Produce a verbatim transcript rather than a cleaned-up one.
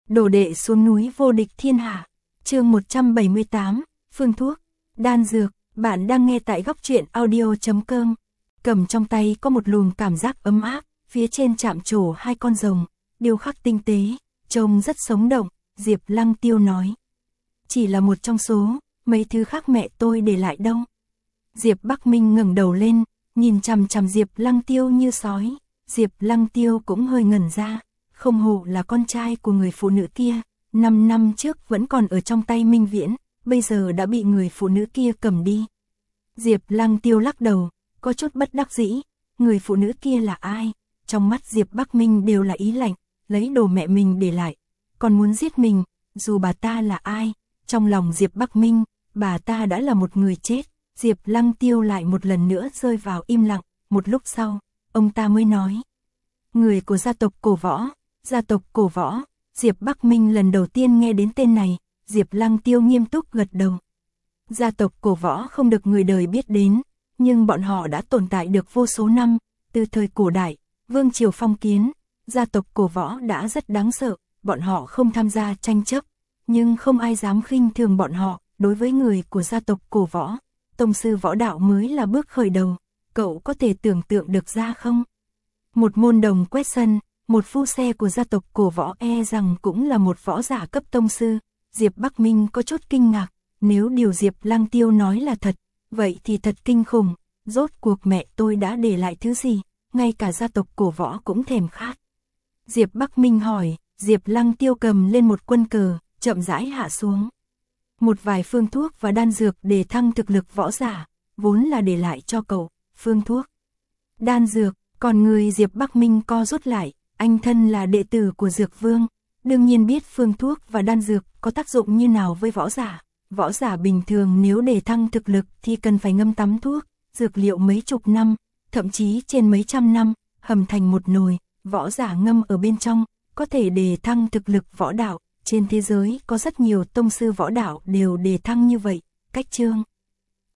Đồ đệ xuống núi vô địch thiên hạ. Chương một trăm bảy mươi tám, phương thuốc, đan dược. Bạn đang nghe tại góc truyện audio chấm com. Cầm trong tay có một luồng cảm giác ấm áp, phía trên chạm trổ hai con rồng, điêu khắc tinh tế, trông rất sống động. Diệp Lăng Tiêu nói, chỉ là một trong số, mấy thứ khác mẹ tôi để lại đâu. Diệp Bắc Minh ngẩng đầu lên, nhìn chằm chằm Diệp Lăng Tiêu như sói. Diệp Lăng Tiêu cũng hơi ngẩn ra, không hổ là con trai của người phụ nữ kia, năm năm trước vẫn còn ở trong tay Minh Viễn, bây giờ đã bị người phụ nữ kia cầm đi. Diệp Lăng Tiêu lắc đầu, có chút bất đắc dĩ, người phụ nữ kia là ai? Trong mắt Diệp Bắc Minh đều là ý lạnh, lấy đồ mẹ mình để lại, còn muốn giết mình, dù bà ta là ai, trong lòng Diệp Bắc Minh, bà ta đã là một người chết. Diệp Lăng Tiêu lại một lần nữa rơi vào im lặng, một lúc sau, ông ta mới nói, người của gia tộc Cổ Võ. Gia tộc Cổ Võ. Diệp Bắc Minh lần đầu tiên nghe đến tên này. Diệp Lăng Tiêu nghiêm túc gật đầu. Gia tộc Cổ Võ không được người đời biết đến, nhưng bọn họ đã tồn tại được vô số năm, từ thời cổ đại, vương triều phong kiến, gia tộc Cổ Võ đã rất đáng sợ, bọn họ không tham gia tranh chấp, nhưng không ai dám khinh thường bọn họ. Đối với người của gia tộc Cổ Võ, tông sư võ đạo mới là bước khởi đầu, cậu có thể tưởng tượng được ra không? Một môn đồng quét sân, một phu xe của gia tộc Cổ Võ e rằng cũng là một võ giả cấp tông sư. Diệp Bắc Minh có chút kinh ngạc, nếu điều Diệp Lăng Tiêu nói là thật, vậy thì thật kinh khủng, rốt cuộc mẹ tôi đã để lại thứ gì, ngay cả gia tộc Cổ Võ cũng thèm khát. Diệp Bắc Minh hỏi, Diệp Lăng Tiêu cầm lên một quân cờ, chậm rãi hạ xuống. Một vài phương thuốc và đan dược để thăng thực lực võ giả, vốn là để lại cho cậu. Phương thuốc, đan dược, còn người Diệp Bắc Minh co rút lại, anh thân là đệ tử của Dược Vương, đương nhiên biết phương thuốc và đan dược có tác dụng như nào với võ giả. Võ giả bình thường nếu để thăng thực lực thì cần phải ngâm tắm thuốc, dược liệu mấy chục năm, thậm chí trên mấy trăm năm, hầm thành một nồi, võ giả ngâm ở bên trong, có thể đề thăng thực lực võ đạo. Trên thế giới có rất nhiều tông sư võ đạo đều đề thăng như vậy. Cách chương